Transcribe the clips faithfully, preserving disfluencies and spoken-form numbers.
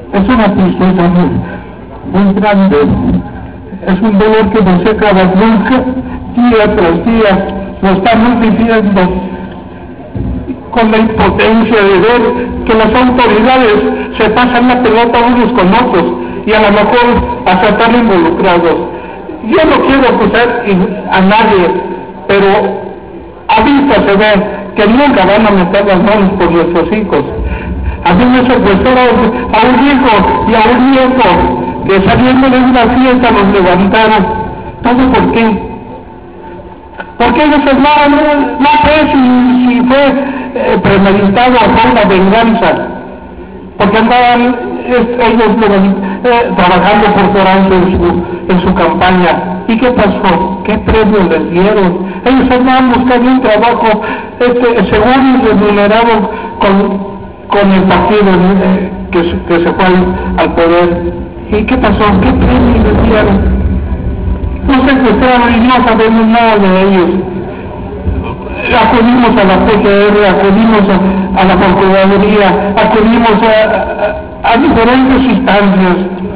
Es una tristeza muy, muy grande, es un dolor que no se acaba nunca, día tras día, lo estamos viviendo con la impotencia de ver que las autoridades se pasan la pelota unos con otros y a lo mejor hasta están involucrados. Yo no quiero acusar a nadie, pero a vista se ve que nunca van a meter las manos por nuestros hijos. A mí me secuestraron a un hijo y a un nieto que saliendo de una fiesta nos levantaron. ¿Todo por qué? Porque ellos hermanos, no sé si, si fue eh, premeditado o fue una venganza, porque andaban eh, ellos eh, trabajando por Toranzo en su, en su campaña. ¿Y qué pasó? ¿Qué premio les dieron? Ellos andaban buscando un trabajo este, seguro y remunerado con, con el partido eh, que, que se fue al, al poder. ¿Y qué pasó? ¿Qué premio les dieron? No secuestraron y no sabemos nada de ellos. Acudimos a la P G R, acudimos a, a la Procuraduría, acudimos a, a, a diferentes instancias,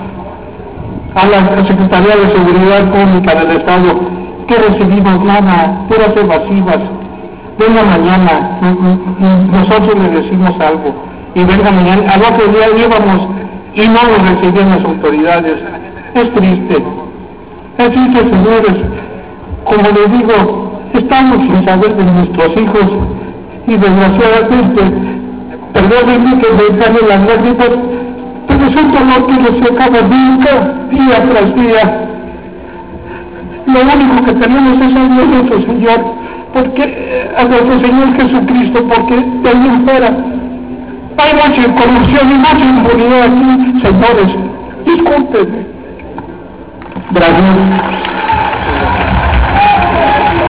a la Secretaría de Seguridad Pública del Estado, que recibimos nada, puras evasivas. Venga mañana, nosotros le decimos algo, y venga mañana, al otro día íbamos y no lo recibían las autoridades. Es triste. Es triste, señores, como les digo, estamos sin saber de nuestros hijos y desgraciadamente, perdónenme que me salen las lágrimas, pero es un dolor que no se acaba nunca, día tras día. Lo único que tenemos es a Dios nuestro Señor, porque a nuestro Señor Jesucristo, porque de ahí en fuera hay mucha corrupción y mucha impunidad aquí, señores, discúlpenme. Gracias.